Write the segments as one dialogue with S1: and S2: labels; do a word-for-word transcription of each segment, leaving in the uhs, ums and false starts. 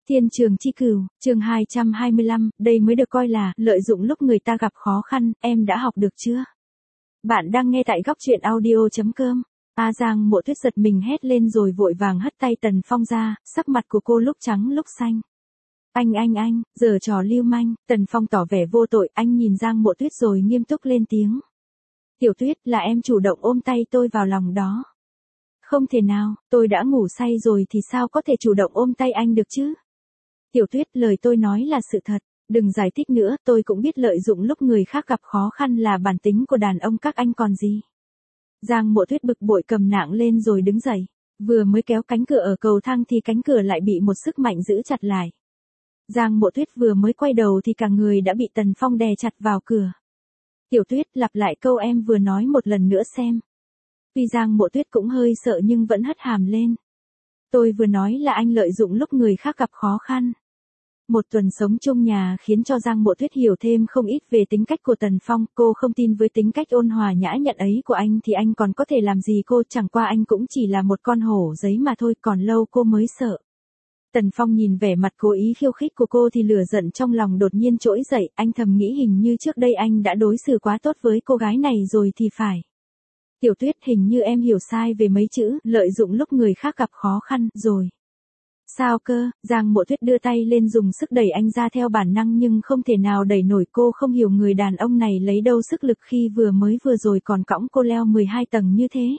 S1: Thiên trường chi cửu, chương hai trăm hai mươi lăm, đây mới được coi là lợi dụng lúc người ta gặp khó khăn, em đã học được chưa? Bạn đang nghe tại góc truyện audio chấm com. A Giang Mộ Tuyết giật mình hét lên rồi vội vàng hất tay Tần Phong ra, sắc mặt của cô lúc trắng lúc xanh. Anh anh anh, giở trò lưu manh, Tần Phong tỏ vẻ vô tội, anh nhìn Giang Mộ Tuyết rồi nghiêm túc lên tiếng. Tiểu Tuyết, là em chủ động ôm tay tôi vào lòng đó. Không thể nào, tôi đã ngủ say rồi thì sao có thể chủ động ôm tay anh được chứ? Tiểu Tuyết, lời tôi nói là sự thật, đừng giải thích nữa, tôi cũng biết lợi dụng lúc người khác gặp khó khăn là bản tính của đàn ông các anh còn gì. Giang Mộ Tuyết bực bội cầm nạng lên rồi đứng dậy, vừa mới kéo cánh cửa ở cầu thang thì cánh cửa lại bị một sức mạnh giữ chặt lại. Giang Mộ Tuyết vừa mới quay đầu thì cả người đã bị Tần Phong đè chặt vào cửa. Tiểu Tuyết, lặp lại câu em vừa nói một lần nữa xem. Tuy Giang Mộ Tuyết cũng hơi sợ nhưng vẫn hất hàm lên. Tôi vừa nói là anh lợi dụng lúc người khác gặp khó khăn. Một tuần sống chung nhà khiến cho Giang Mộ Tuyết hiểu thêm không ít về tính cách của Tần Phong. Cô không tin với tính cách ôn hòa nhã nhặn ấy của anh thì anh còn có thể làm gì cô, chẳng qua anh cũng chỉ là một con hổ giấy mà thôi, còn lâu cô mới sợ. Tần Phong nhìn vẻ mặt cố ý khiêu khích của cô thì lửa giận trong lòng đột nhiên trỗi dậy, anh thầm nghĩ hình như trước đây anh đã đối xử quá tốt với cô gái này rồi thì phải. Tiểu Tuyết, hình như em hiểu sai về mấy chữ, lợi dụng lúc người khác gặp khó khăn, rồi. Sao cơ? Giang Mộ Tuyết đưa tay lên dùng sức đẩy anh ra theo bản năng nhưng không thể nào đẩy nổi, cô không hiểu người đàn ông này lấy đâu sức lực khi vừa mới vừa rồi còn cõng cô leo mười hai tầng như thế.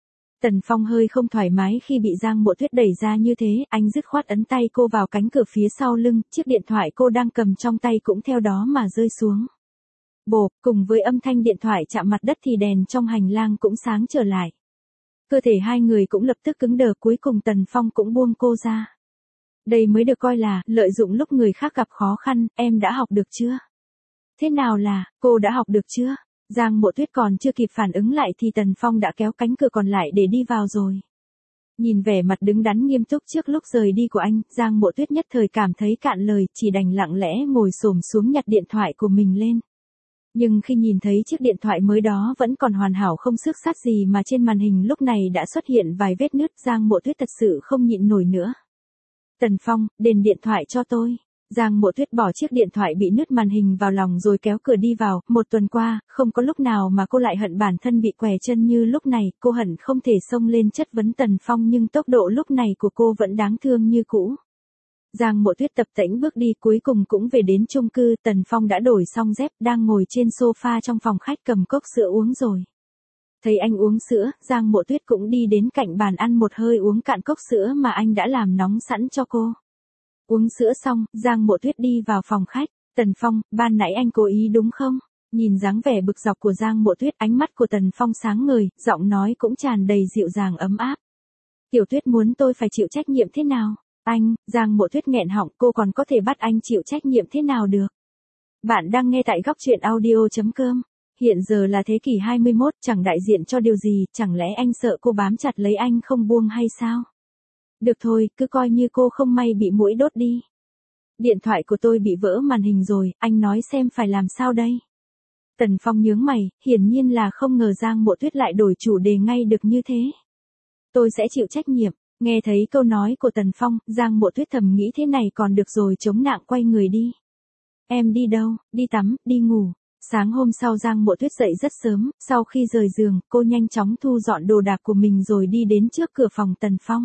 S1: Tần Phong hơi không thoải mái khi bị Giang Mộ Tuyết đẩy ra như thế, anh dứt khoát ấn tay cô vào cánh cửa phía sau lưng, chiếc điện thoại cô đang cầm trong tay cũng theo đó mà rơi xuống. Bộp, cùng với âm thanh điện thoại chạm mặt đất thì đèn trong hành lang cũng sáng trở lại. Cơ thể hai người cũng lập tức cứng đờ, cuối cùng Tần Phong cũng buông cô ra. Đây mới được coi là lợi dụng lúc người khác gặp khó khăn, em đã học được chưa? Thế nào là, cô đã học được chưa? Giang Mộ Tuyết còn chưa kịp phản ứng lại thì Tần Phong đã kéo cánh cửa còn lại để đi vào rồi. Nhìn vẻ mặt đứng đắn nghiêm túc trước lúc rời đi của anh, Giang Mộ Tuyết nhất thời cảm thấy cạn lời, chỉ đành lặng lẽ ngồi xổm xuống nhặt điện thoại của mình lên. Nhưng khi nhìn thấy chiếc điện thoại mới đó vẫn còn hoàn hảo không xước xát gì mà trên màn hình lúc này đã xuất hiện vài vết nứt, Giang Mộ Tuyết thật sự không nhịn nổi nữa. Tần Phong, đền điện thoại cho tôi. Giang Mộ Tuyết bỏ chiếc điện thoại bị nứt màn hình vào lòng rồi kéo cửa đi vào. Một tuần qua, không có lúc nào mà cô lại hận bản thân bị què chân như lúc này, cô hận không thể xông lên chất vấn Tần Phong nhưng tốc độ lúc này của cô vẫn đáng thương như cũ. Giang Mộ Tuyết tập tễnh bước đi, cuối cùng cũng về đến chung cư. Tần Phong đã đổi xong dép, đang ngồi trên sofa trong phòng khách cầm cốc sữa uống rồi. Thấy anh uống sữa, Giang Mộ Tuyết cũng đi đến cạnh bàn ăn một hơi uống cạn cốc sữa mà anh đã làm nóng sẵn cho cô. Uống sữa xong, Giang Mộ Tuyết đi vào phòng khách. Tần Phong, ban nãy anh cố ý đúng không? Nhìn dáng vẻ bực dọc của Giang Mộ Tuyết, ánh mắt của Tần Phong sáng ngời, giọng nói cũng tràn đầy dịu dàng ấm áp. Tiểu Tuyết muốn tôi phải chịu trách nhiệm thế nào? Anh, Giang Mộ Tuyết nghẹn họng, cô còn có thể bắt anh chịu trách nhiệm thế nào được? Bạn đang nghe tại góc truyện audio chấm com. Hiện giờ là thế kỷ hai mươi mốt, chẳng đại diện cho điều gì, chẳng lẽ anh sợ cô bám chặt lấy anh không buông hay sao? Được thôi, cứ coi như cô không may bị muỗi đốt đi. Điện thoại của tôi bị vỡ màn hình rồi, anh nói xem phải làm sao đây? Tần Phong nhướng mày, hiển nhiên là không ngờ Giang Mộ Tuyết lại đổi chủ đề ngay được như thế. Tôi sẽ chịu trách nhiệm. Nghe thấy câu nói của Tần Phong, Giang Mộ Tuyết thầm nghĩ thế này còn được rồi, chống nạng quay người đi. Em đi đâu? Đi tắm, đi ngủ. Sáng hôm sau Giang Mộ Tuyết dậy rất sớm, sau khi rời giường, cô nhanh chóng thu dọn đồ đạc của mình rồi đi đến trước cửa phòng Tần Phong.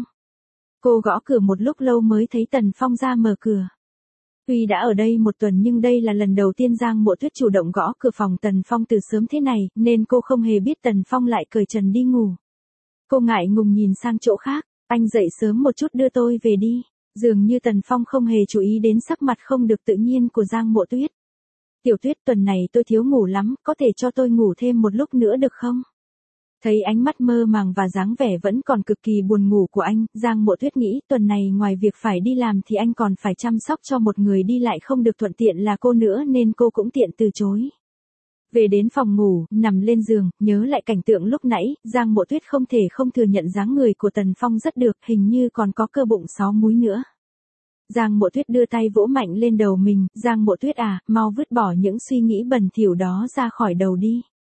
S1: Cô gõ cửa một lúc lâu mới thấy Tần Phong ra mở cửa. Tuy đã ở đây một tuần nhưng đây là lần đầu tiên Giang Mộ Tuyết chủ động gõ cửa phòng Tần Phong từ sớm thế này, nên cô không hề biết Tần Phong lại cởi trần đi ngủ. Cô ngại ngùng nhìn sang chỗ khác, anh dậy sớm một chút đưa tôi về đi. Dường như Tần Phong không hề chú ý đến sắc mặt không được tự nhiên của Giang Mộ Tuyết. Tiểu Tuyết, tuần này tôi thiếu ngủ lắm, có thể cho tôi ngủ thêm một lúc nữa được không? Thấy ánh mắt mơ màng và dáng vẻ vẫn còn cực kỳ buồn ngủ của anh, Giang Mộ Tuyết nghĩ tuần này ngoài việc phải đi làm thì anh còn phải chăm sóc cho một người đi lại không được thuận tiện là cô nữa nên cô cũng tiện từ chối. Về đến phòng ngủ, nằm lên giường, nhớ lại cảnh tượng lúc nãy, Giang Mộ Tuyết không thể không thừa nhận dáng người của Tần Phong rất được, hình như còn có cơ bụng sáu múi nữa. Giang Mộ Tuyết đưa tay vỗ mạnh lên đầu mình, Giang Mộ Tuyết à, mau vứt bỏ những suy nghĩ bẩn thỉu đó ra khỏi đầu đi.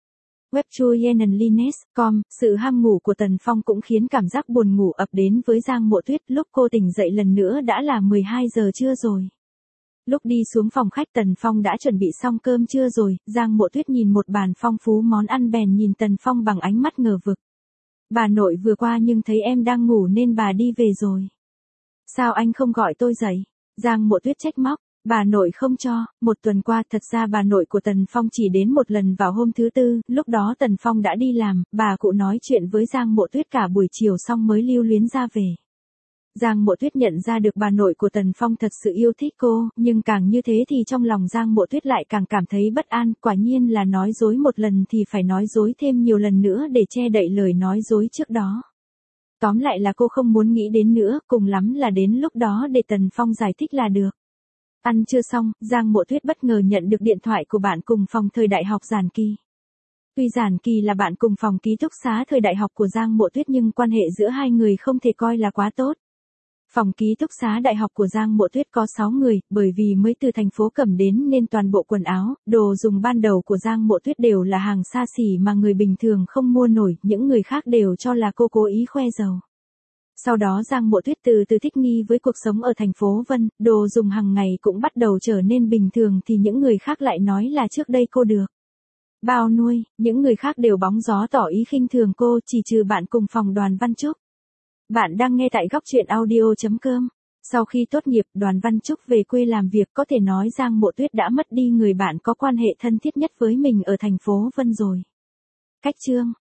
S1: Web Julianliness chấm com, sự ham ngủ của Tần Phong cũng khiến cảm giác buồn ngủ ập đến với Giang Mộ Tuyết, lúc cô tỉnh dậy lần nữa đã là mười hai giờ trưa rồi. Lúc đi xuống phòng khách Tần Phong đã chuẩn bị xong cơm trưa rồi, Giang Mộ Tuyết nhìn một bàn phong phú món ăn bèn nhìn Tần Phong bằng ánh mắt ngờ vực. Bà nội vừa qua nhưng thấy em đang ngủ nên bà đi về rồi. Sao anh không gọi tôi dậy? Giang Mộ Tuyết trách móc. Bà nội không cho, một tuần qua thật ra bà nội của Tần Phong chỉ đến một lần vào hôm thứ tư, lúc đó Tần Phong đã đi làm, bà cụ nói chuyện với Giang Mộ Tuyết cả buổi chiều xong mới lưu luyến ra về. Giang Mộ Tuyết nhận ra được bà nội của Tần Phong thật sự yêu thích cô, nhưng càng như thế thì trong lòng Giang Mộ Tuyết lại càng cảm thấy bất an, quả nhiên là nói dối một lần thì phải nói dối thêm nhiều lần nữa để che đậy lời nói dối trước đó. Tóm lại là cô không muốn nghĩ đến nữa, cùng lắm là đến lúc đó để Tần Phong giải thích là được. Ăn trưa xong, Giang Mộ Tuyết bất ngờ nhận được điện thoại của bạn cùng phòng thời đại học Giản Kỳ. Tuy Giản Kỳ là bạn cùng phòng ký túc xá thời đại học của Giang Mộ Tuyết nhưng quan hệ giữa hai người không thể coi là quá tốt. Phòng ký túc xá đại học của Giang Mộ Tuyết có sáu người, bởi vì mới từ thành phố Cẩm đến nên toàn bộ quần áo, đồ dùng ban đầu của Giang Mộ Tuyết đều là hàng xa xỉ mà người bình thường không mua nổi, những người khác đều cho là cô cố ý khoe giàu. Sau đó Giang Mộ Tuyết từ từ thích nghi với cuộc sống ở thành phố Vân, đồ dùng hàng ngày cũng bắt đầu trở nên bình thường thì những người khác lại nói là trước đây cô được bao nuôi, những người khác đều bóng gió tỏ ý khinh thường cô, chỉ trừ bạn cùng phòng Đoàn Văn Trúc. Bạn đang nghe tại góc truyện audio chấm com. Sau khi tốt nghiệp, Đoàn Văn Trúc về quê làm việc, có thể nói Giang Mộ Tuyết đã mất đi người bạn có quan hệ thân thiết nhất với mình ở thành phố Vân rồi. Cách chương